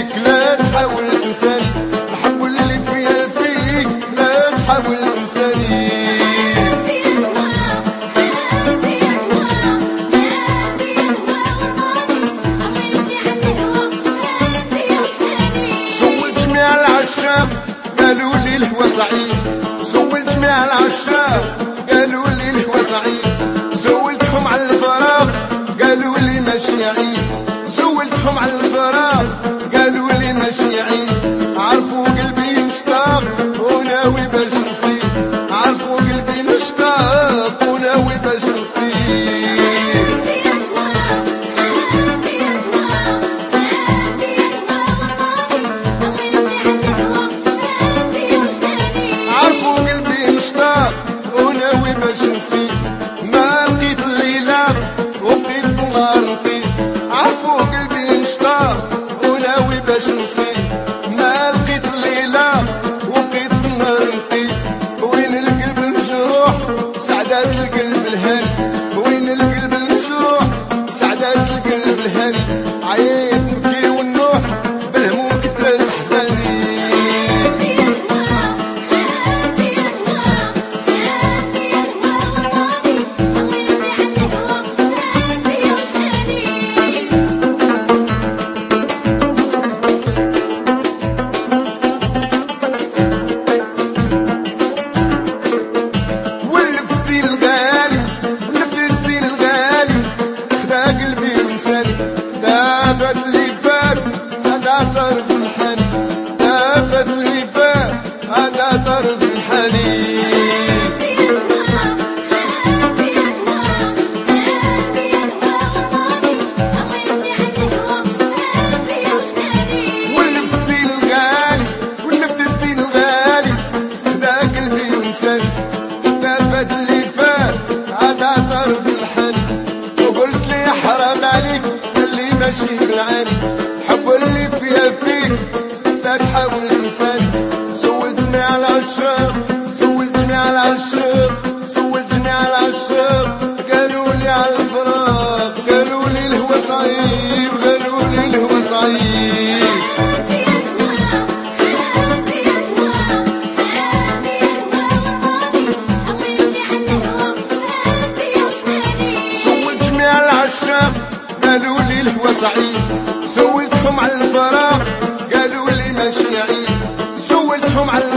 فيك لا تحاول تنساني، الحب اللي فيا فيك لا تحاول تنساني. زول جميع العشاق قالوا لي الهوى سعيد، زول جميع العشاق قالوا لي الهوى سعيد، زولتهم على الفراق قالوا لي ماشي عيد، زولتهم على الفراق قالوا لي ماشي عيد. عرفوا قلبي مشتاق وناوي باش نصيب، عرفوا قلبي مشتاق وناوي باش نصيب. عرفوا قلبي مشتاق وناوي باش نصيب، ما لقيت الليلة وبقيت في النهار نطيب. عرفوا قلبي مشتاق وناوي باش نصيب، ما لقيت الليلة وبقيت في النهار نطيب. وين القلب المجروح سعدات القلب الهاني، وين القلب المجروح سعدات القلب الهاني. عييت نبكي ونوح بالهموم كثرت احزاني. دافت اللي فات هذا طرف الحنين، دافت اللي فات هذا طرف الحنين. ولفت السين الغالي ولفت السين الغالي خدا قلبي ونساني، دافت اللي فات هذا طرف الحنين. وقلت لي حرام عليك ماشي بالعاني، حب اللي فيها فيك لا تحاول تنساني. سولتني على العشاق سولتني على العشاق سولتني على العشاق قالوا لي على الفراق، قالوا لي الهوى صعيب، قالوا لي الهوى صعيب. سولت جميع العشاق قالوا لي الهوى سعيد، سولتهم على الفراق قالوا لي ماشي عيد، سولتهم على